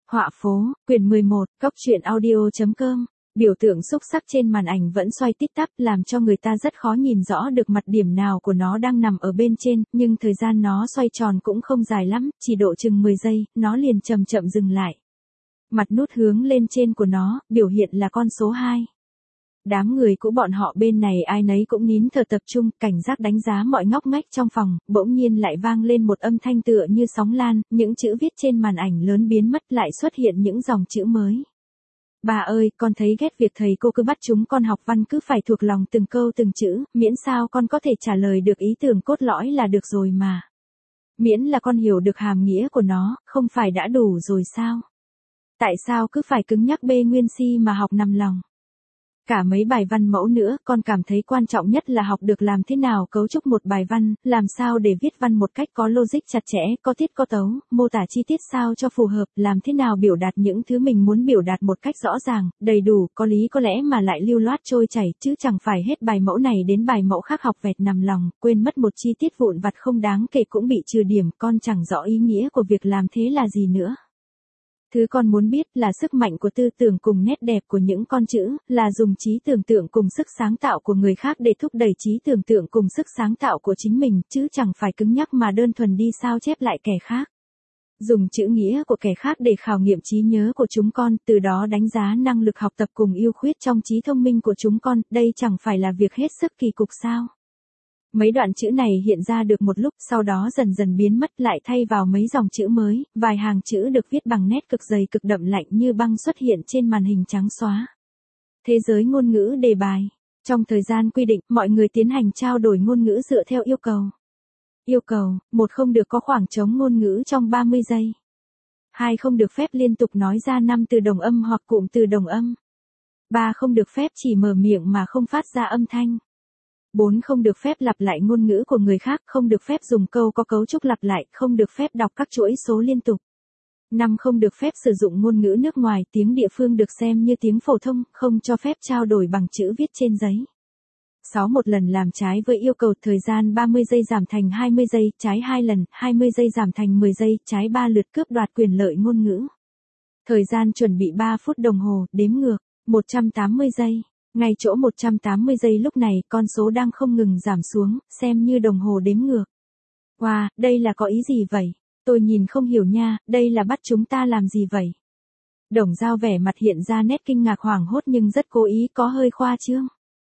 Họa phố, quyển 11, Cốc truyện audio.com. Biểu tượng xúc sắc trên màn ảnh vẫn xoay tít tắp làm cho người ta rất khó nhìn rõ được mặt điểm nào của nó đang nằm ở bên trên, nhưng thời gian nó xoay tròn cũng không dài lắm, chỉ độ chừng 10 giây, nó liền chậm chậm dừng lại. Mặt nút hướng lên trên của nó, biểu hiện là con số 2. Đám người của bọn họ bên này ai nấy cũng nín thở tập trung, cảnh giác đánh giá mọi ngóc ngách trong phòng, bỗng nhiên lại vang lên một âm thanh tựa như sóng lan, những chữ viết trên màn ảnh lớn biến mất lại xuất hiện những dòng chữ mới. Bà ơi, con thấy ghét việc thầy cô cứ bắt chúng con học văn cứ phải thuộc lòng từng câu từng chữ, miễn sao con có thể trả lời được ý tưởng cốt lõi là được rồi mà. Miễn là con hiểu được hàm nghĩa của nó, không phải đã đủ rồi sao? Tại sao cứ phải cứng nhắc bê nguyên si mà học nằm lòng? Cả mấy bài văn mẫu nữa, con cảm thấy quan trọng nhất là học được làm thế nào cấu trúc một bài văn, làm sao để viết văn một cách có logic chặt chẽ, có tiết có tấu, mô tả chi tiết sao cho phù hợp, làm thế nào biểu đạt những thứ mình muốn biểu đạt một cách rõ ràng, đầy đủ, có lý có lẽ mà lại lưu loát trôi chảy, chứ chẳng phải hết bài mẫu này đến bài mẫu khác học vẹt nằm lòng, quên mất một chi tiết vụn vặt không đáng kể cũng bị trừ điểm, con chẳng rõ ý nghĩa của việc làm thế là gì nữa. Thứ con muốn biết là sức mạnh của tư tưởng cùng nét đẹp của những con chữ, là dùng trí tưởng tượng cùng sức sáng tạo của người khác để thúc đẩy trí tưởng tượng cùng sức sáng tạo của chính mình, chứ chẳng phải cứng nhắc mà đơn thuần đi sao chép lại kẻ khác. Dùng chữ nghĩa của kẻ khác để khảo nghiệm trí nhớ của chúng con, từ đó đánh giá năng lực học tập cùng ưu khuyết trong trí thông minh của chúng con, đây chẳng phải là việc hết sức kỳ cục sao? Mấy đoạn chữ này hiện ra được một lúc, sau đó dần dần biến mất lại thay vào mấy dòng chữ mới, vài hàng chữ được viết bằng nét cực dày cực đậm lạnh như băng xuất hiện trên màn hình trắng xóa. Thế giới ngôn ngữ đề bài. Trong thời gian quy định, mọi người tiến hành trao đổi ngôn ngữ dựa theo yêu cầu. Yêu cầu, 1. Không được có khoảng trống ngôn ngữ trong 30 giây. 2. Không được phép liên tục nói ra 5 từ đồng âm hoặc cụm từ đồng âm. 3. Không được phép chỉ mở miệng mà không phát ra âm thanh. 4. Không được phép lặp lại ngôn ngữ của người khác, không được phép dùng câu có cấu trúc lặp lại, không được phép đọc các chuỗi số liên tục. 5. Không được phép sử dụng ngôn ngữ nước ngoài, tiếng địa phương được xem như tiếng phổ thông, không cho phép trao đổi bằng chữ viết trên giấy. 6. Một lần làm trái với yêu cầu, thời gian 30 giây giảm thành 20 giây, trái 2 lần, 20 giây giảm thành 10 giây, trái 3 lượt cướp đoạt quyền lợi ngôn ngữ. Thời gian chuẩn bị 3 phút đồng hồ, đếm ngược, 180 giây. Ngay chỗ 180 giây lúc này, con số đang không ngừng giảm xuống, xem như đồng hồ đếm ngược. Wow, đây là có ý gì vậy? Tôi nhìn không hiểu nha, đây là bắt chúng ta làm gì vậy? Đồng Dao vẻ mặt hiện ra nét kinh ngạc hoảng hốt nhưng rất cố ý, có hơi khoa trương.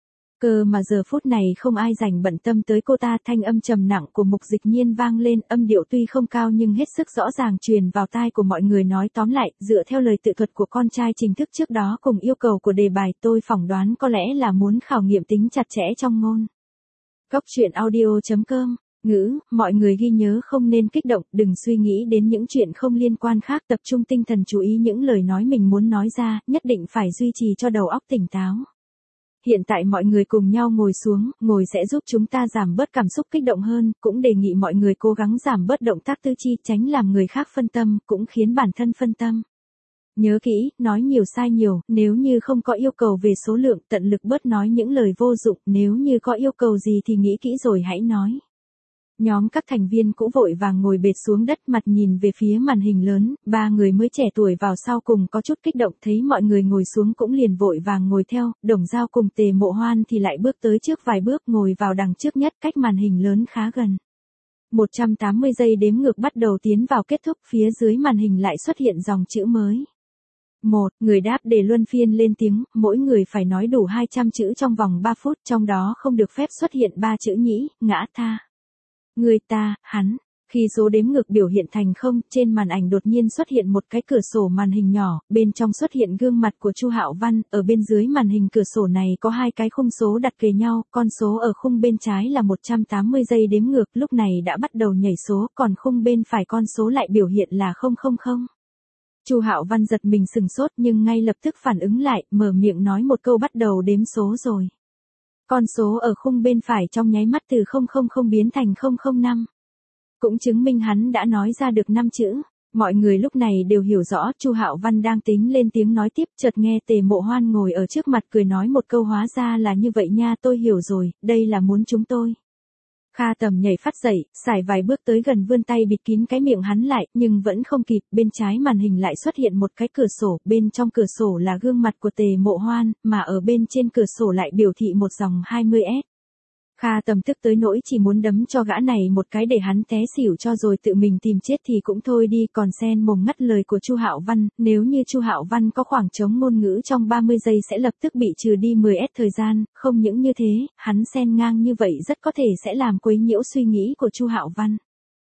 Cơ mà giờ phút này không ai dành bận tâm tới cô ta, thanh âm trầm nặng của Mục Dịch Nhiên vang lên, âm điệu tuy không cao nhưng hết sức rõ ràng truyền vào tai của mọi người, nói tóm lại, dựa theo lời tự thuật của con trai chính thức trước đó cùng yêu cầu của đề bài, tôi phỏng đoán có lẽ là muốn khảo nghiệm tính chặt chẽ trong ngôn. Cốc truyện audio.com. Ngữ, mọi người ghi nhớ không nên kích động, đừng suy nghĩ đến những chuyện không liên quan khác, tập trung tinh thần chú ý những lời nói mình muốn nói ra, nhất định phải duy trì cho đầu óc tỉnh táo. Hiện tại mọi người cùng nhau ngồi xuống, ngồi sẽ giúp chúng ta giảm bớt cảm xúc kích động hơn, cũng đề nghị mọi người cố gắng giảm bớt động tác tư chi, tránh làm người khác phân tâm, cũng khiến bản thân phân tâm. Nhớ kỹ, nói nhiều sai nhiều, nếu như không có yêu cầu về số lượng, tận lực bớt nói những lời vô dụng, nếu như có yêu cầu gì thì nghĩ kỹ rồi hãy nói. Nhóm các thành viên cũng vội vàng ngồi bệt xuống đất, mặt nhìn về phía màn hình lớn, 3 người mới trẻ tuổi vào sau cùng có chút kích động, thấy mọi người ngồi xuống cũng liền vội vàng ngồi theo, Đồng Dao cùng Tề Mộ Hoan thì lại bước tới trước vài bước, ngồi vào đằng trước nhất, cách màn hình lớn khá gần. 180 giây đếm ngược bắt đầu tiến vào kết thúc, phía dưới màn hình lại xuất hiện dòng chữ mới. 1. Người đáp đề luân phiên lên tiếng, mỗi người phải nói đủ 200 chữ trong vòng 3 phút, trong đó không được phép xuất hiện 3 chữ nhĩ, ngã, tha. Người, ta, hắn. Khi số đếm ngược biểu hiện thành 0, trên màn ảnh đột nhiên xuất hiện một cái cửa sổ màn hình nhỏ, bên trong xuất hiện gương mặt của Chu Hạo Văn, ở bên dưới màn hình cửa sổ này có 2 cái khung số đặt kề nhau, con số ở khung bên trái là 180 giây đếm ngược, lúc này đã bắt đầu nhảy số, còn khung bên phải con số lại biểu hiện là 000. Chu Hạo Văn giật mình sừng sốt nhưng ngay lập tức phản ứng lại, mở miệng nói một câu, bắt đầu đếm số rồi. Con số ở khung bên phải trong nháy mắt từ 000 biến thành 005. Cũng chứng minh hắn đã nói ra được 5 chữ. Mọi người lúc này đều hiểu rõ, Chu Hạo Văn đang tính lên tiếng nói tiếp, chợt nghe Tề Mộ Hoan ngồi ở trước mặt cười nói một câu, hóa ra là như vậy nha, tôi hiểu rồi, đây là muốn chúng tôi Kha Tầm nhảy phát dậy, xài vài bước tới gần vươn tay bịt kín cái miệng hắn lại, nhưng vẫn không kịp, bên trái màn hình lại xuất hiện một cái cửa sổ, bên trong cửa sổ là gương mặt của Tề Mộ Hoan, mà ở bên trên cửa sổ lại biểu thị một dòng 20S. Kha Tầm tức tới nỗi chỉ muốn đấm cho gã này một cái để hắn té xỉu cho rồi tự mình tìm chết thì cũng thôi đi, còn xen mồm ngắt lời của Chu Hạo Văn, nếu như Chu Hạo Văn có khoảng trống ngôn ngữ trong 30 giây sẽ lập tức bị trừ đi 10S thời gian, không những như thế, hắn xen ngang như vậy rất có thể sẽ làm quấy nhiễu suy nghĩ của Chu Hạo Văn.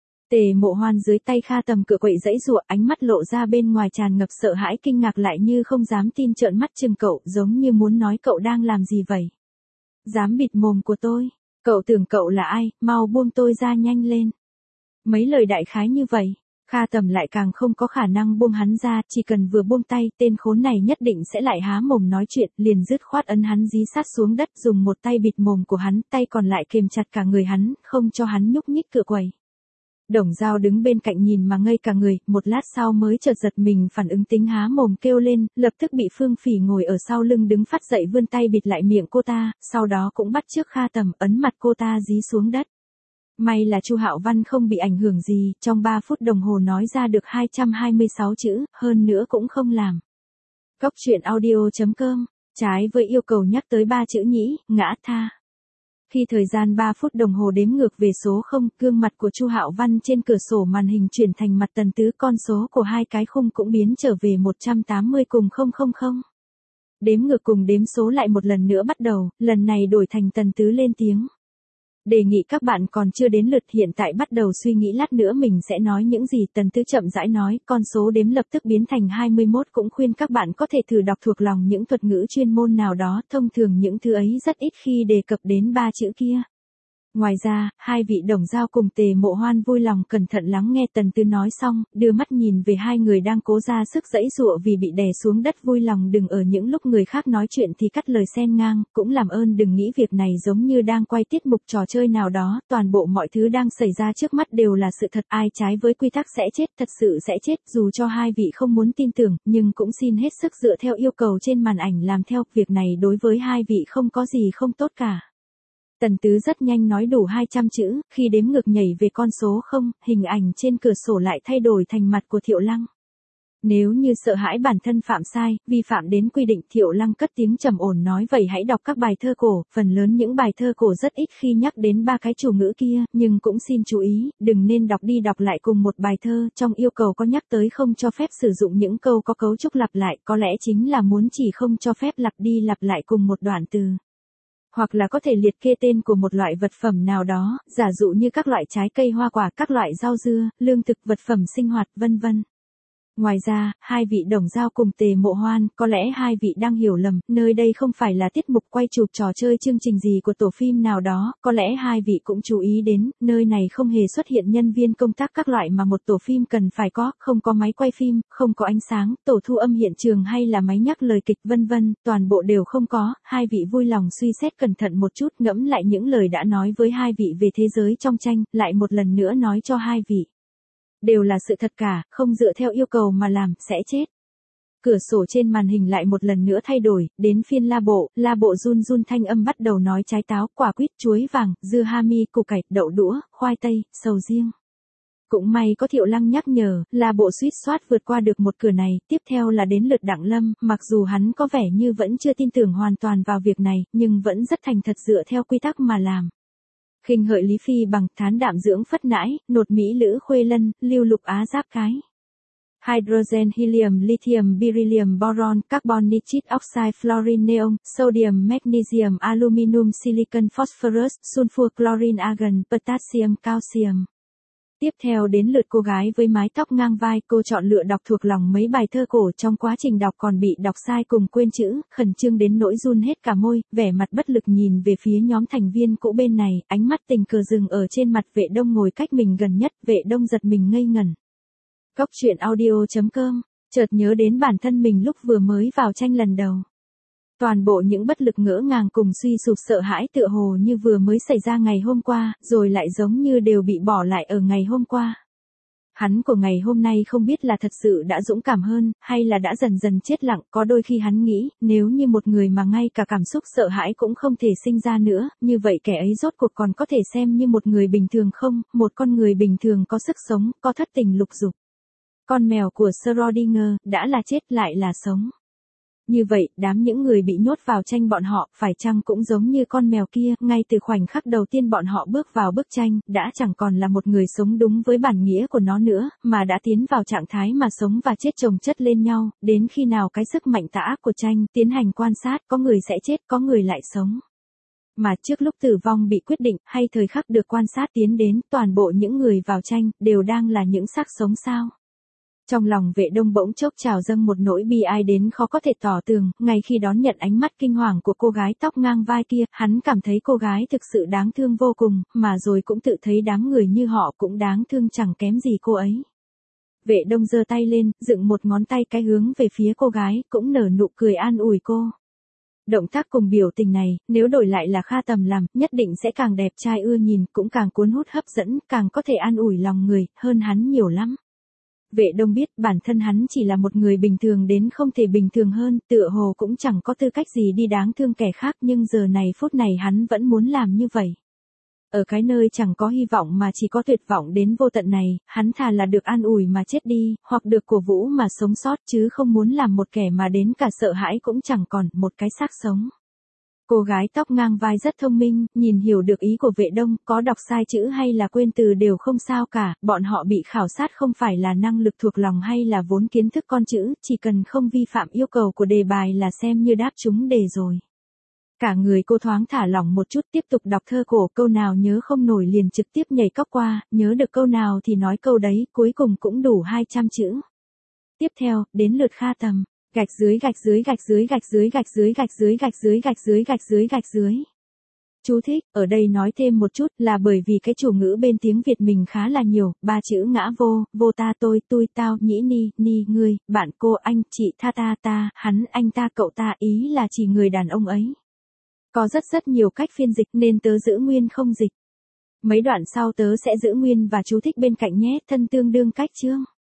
Tề Mộ Hoan dưới tay Kha Tầm cựa quậy giãy giụa, ánh mắt lộ ra bên ngoài tràn ngập sợ hãi kinh ngạc lại như không dám tin, trợn mắt chừng cậu, giống như muốn nói cậu đang làm gì vậy. Dám bịt mồm của tôi. Cậu tưởng cậu là ai, mau buông tôi ra nhanh lên. Mấy lời đại khái như vậy, Kha Tầm lại càng không có khả năng buông hắn ra, chỉ cần vừa buông tay, tên khốn này nhất định sẽ lại há mồm nói chuyện, liền dứt khoát ấn hắn dí sát xuống đất, dùng một tay bịt mồm của hắn, tay còn lại kềm chặt cả người hắn, không cho hắn nhúc nhích cựa quậy. Đồng Dao đứng bên cạnh nhìn mà ngây cả người, một lát sau mới chợt giật mình phản ứng tính há mồm kêu lên, lập tức bị Phương Phỉ ngồi ở sau lưng đứng phát dậy vươn tay bịt lại miệng cô ta, sau đó cũng bắt chước Kha Tầm ấn mặt cô ta dí xuống đất. May là Chu Hạo Văn không bị ảnh hưởng gì, trong 3 phút đồng hồ nói ra được 226 chữ, hơn nữa cũng không làm. Cóc truyện audio.com, trái với yêu cầu nhắc tới 3 chữ nhĩ, ngã tha. Khi thời gian 3 phút đồng hồ đếm ngược về số 0, gương mặt của Chu Hạo Văn trên cửa sổ màn hình chuyển thành mặt Tần Tứ, con số của hai cái khung cũng biến trở về 180 cùng 000. Đếm ngược cùng đếm số lại một lần nữa bắt đầu, lần này đổi thành Tần Tứ lên tiếng. Đề nghị các bạn còn chưa đến lượt hiện tại bắt đầu suy nghĩ lát nữa mình sẽ nói những gì. Tần Tứ chậm rãi nói, con số đếm lập tức biến thành 21, cũng khuyên các bạn có thể thử đọc thuộc lòng những thuật ngữ chuyên môn nào đó, thông thường những thứ ấy rất ít khi đề cập đến 3 chữ kia. Ngoài ra, hai vị Đồng Dao cùng Tề Mộ Hoan vui lòng cẩn thận lắng nghe Tần Tứ nói xong, đưa mắt nhìn về hai người đang cố ra sức giãy giụa vì bị đè xuống đất, vui lòng đừng ở những lúc người khác nói chuyện thì cắt lời xen ngang, cũng làm ơn đừng nghĩ việc này giống như đang quay tiết mục trò chơi nào đó, toàn bộ mọi thứ đang xảy ra trước mắt đều là sự thật, ai trái với quy tắc sẽ chết, thật sự sẽ chết, dù cho hai vị không muốn tin tưởng, nhưng cũng xin hết sức dựa theo yêu cầu trên màn ảnh làm theo, việc này đối với hai vị không có gì không tốt cả. Tần Tứ rất nhanh nói đủ 200 chữ, khi đếm ngược nhảy về con số 0, hình ảnh trên cửa sổ lại thay đổi thành mặt của Thiệu Lăng. Nếu như sợ hãi bản thân phạm sai, vi phạm đến quy định, Thiệu Lăng cất tiếng trầm ổn nói, vậy hãy đọc các bài thơ cổ, phần lớn những bài thơ cổ rất ít khi nhắc đến 3 cái chủ ngữ kia, nhưng cũng xin chú ý, đừng nên đọc đi đọc lại cùng một bài thơ, trong yêu cầu có nhắc tới không cho phép sử dụng những câu có cấu trúc lặp lại, có lẽ chính là muốn chỉ không cho phép lặp đi lặp lại cùng một đoạn từ. Hoặc là có thể liệt kê tên của một loại vật phẩm nào đó, giả dụ như các loại trái cây hoa quả, các loại rau dưa, lương thực, vật phẩm sinh hoạt, vân vân. Ngoài ra, hai vị Đồng Dao cùng Tề Mộ Hoan, có lẽ hai vị đang hiểu lầm, nơi đây không phải là tiết mục quay chụp trò chơi chương trình gì của tổ phim nào đó, có lẽ hai vị cũng chú ý đến, nơi này không hề xuất hiện nhân viên công tác các loại mà một tổ phim cần phải có, không có máy quay phim, không có ánh sáng, tổ thu âm hiện trường hay là máy nhắc lời kịch vân vân, toàn bộ đều không có, hai vị vui lòng suy xét cẩn thận một chút, ngẫm lại những lời đã nói với hai vị về thế giới trong tranh, lại một lần nữa nói cho hai vị. Đều là sự thật cả, không dựa theo yêu cầu mà làm, sẽ chết. Cửa sổ trên màn hình lại một lần nữa thay đổi, đến phiên La Bộ run run thanh âm bắt đầu nói trái táo, quả quýt, chuối vàng, dưa hami, củ cải, đậu đũa, khoai tây, sầu riêng. Cũng may có Thiệu Lăng nhắc nhở, La Bộ suýt soát vượt qua được một cửa này, tiếp theo là đến lượt Đặng Lâm, mặc dù hắn có vẻ như vẫn chưa tin tưởng hoàn toàn vào việc này, nhưng vẫn rất thành thật dựa theo quy tắc mà làm. Khinh hợi Lý Phi Bằng, thán đạm dưỡng Phất Nãi, nột Mỹ Lữ Khuê Lân, lưu lục Á Giáp Cái. Hydrogen, helium, lithium, beryllium, boron, carbon, nitride oxide, fluorine, neon, sodium, magnesium, aluminum, silicon, phosphorus, sulfur, chlorine, argon, potassium, calcium. Tiếp theo đến lượt cô gái với mái tóc ngang vai, cô chọn lựa đọc thuộc lòng mấy bài thơ cổ, trong quá trình đọc còn bị đọc sai cùng quên chữ, khẩn trương đến nỗi run hết cả môi, vẻ mặt bất lực nhìn về phía nhóm thành viên cũ bên này, ánh mắt tình cờ dừng ở trên mặt Vệ Đông ngồi cách mình gần nhất, Vệ Đông giật mình ngây ngẩn. Cóc truyện audio.com, chợt nhớ đến bản thân mình lúc vừa mới vào tranh lần đầu. Toàn bộ những bất lực ngỡ ngàng cùng suy sụp sợ hãi tựa hồ như vừa mới xảy ra ngày hôm qua, rồi lại giống như đều bị bỏ lại ở ngày hôm qua. Hắn của ngày hôm nay không biết là thật sự đã dũng cảm hơn, hay là đã dần dần chết lặng, có đôi khi hắn nghĩ, nếu như một người mà ngay cả cảm xúc sợ hãi cũng không thể sinh ra nữa, như vậy kẻ ấy rốt cuộc còn có thể xem như một người bình thường không, một con người bình thường có sức sống, có thất tình lục dục. Con mèo của Schrödinger, đã là chết lại là sống. Như vậy, đám những người bị nhốt vào tranh bọn họ, phải chăng cũng giống như con mèo kia, ngay từ khoảnh khắc đầu tiên bọn họ bước vào bức tranh, đã chẳng còn là một người sống đúng với bản nghĩa của nó nữa, mà đã tiến vào trạng thái mà sống và chết chồng chất lên nhau, đến khi nào cái sức mạnh tà ác của tranh tiến hành quan sát, có người sẽ chết, có người lại sống. Mà trước lúc tử vong bị quyết định, hay thời khắc được quan sát tiến đến, toàn bộ những người vào tranh, đều đang là những xác sống sao? Trong lòng Vệ Đông bỗng chốc trào dâng một nỗi bi ai đến khó có thể tỏ tường, ngay khi đón nhận ánh mắt kinh hoàng của cô gái tóc ngang vai kia, hắn cảm thấy cô gái thực sự đáng thương vô cùng, mà rồi cũng tự thấy đám người như họ cũng đáng thương chẳng kém gì cô ấy. Vệ Đông giơ tay lên, dựng một ngón tay cái hướng về phía cô gái, cũng nở nụ cười an ủi cô. Động tác cùng biểu tình này, nếu đổi lại là Kha Tầm làm, nhất định sẽ càng đẹp trai ưa nhìn, cũng càng cuốn hút hấp dẫn, càng có thể an ủi lòng người, hơn hắn nhiều lắm. Vệ Đông biết bản thân hắn chỉ là một người bình thường đến không thể bình thường hơn, tựa hồ cũng chẳng có tư cách gì đi đáng thương kẻ khác, nhưng giờ này phút này hắn vẫn muốn làm như vậy. Ở cái nơi chẳng có hy vọng mà chỉ có tuyệt vọng đến vô tận này, hắn thà là được an ủi mà chết đi, hoặc được cổ vũ mà sống sót, chứ không muốn làm một kẻ mà đến cả sợ hãi cũng chẳng còn, một cái xác sống. Cô gái tóc ngang vai rất thông minh, nhìn hiểu được ý của Vệ Đông, có đọc sai chữ hay là quên từ đều không sao cả, bọn họ bị khảo sát không phải là năng lực thuộc lòng hay là vốn kiến thức con chữ, chỉ cần không vi phạm yêu cầu của đề bài là xem như đáp trúng đề rồi. Cả người cô thoáng thả lỏng một chút, tiếp tục đọc thơ cổ, câu nào nhớ không nổi liền trực tiếp nhảy cóc qua, nhớ được câu nào thì nói câu đấy, cuối cùng cũng đủ 200 chữ. Tiếp theo, đến lượt Kha Tầm. Gạch dưới gạch dưới gạch dưới gạch dưới gạch dưới gạch dưới gạch dưới gạch dưới gạch dưới gạch dưới. Chú thích, ở đây nói thêm một chút là bởi vì cái chủ ngữ bên tiếng Việt mình khá là nhiều, 3 chữ ngã vô, vô ta tôi tao, nhĩ ni, ngươi, bạn cô anh, chị tha ta, hắn anh ta cậu ta, ý là chỉ người đàn ông ấy. Có rất nhiều cách phiên dịch nên tớ giữ nguyên không dịch. Mấy đoạn sau tớ sẽ giữ nguyên và chú thích bên cạnh nhé, thân tương đương cách chương.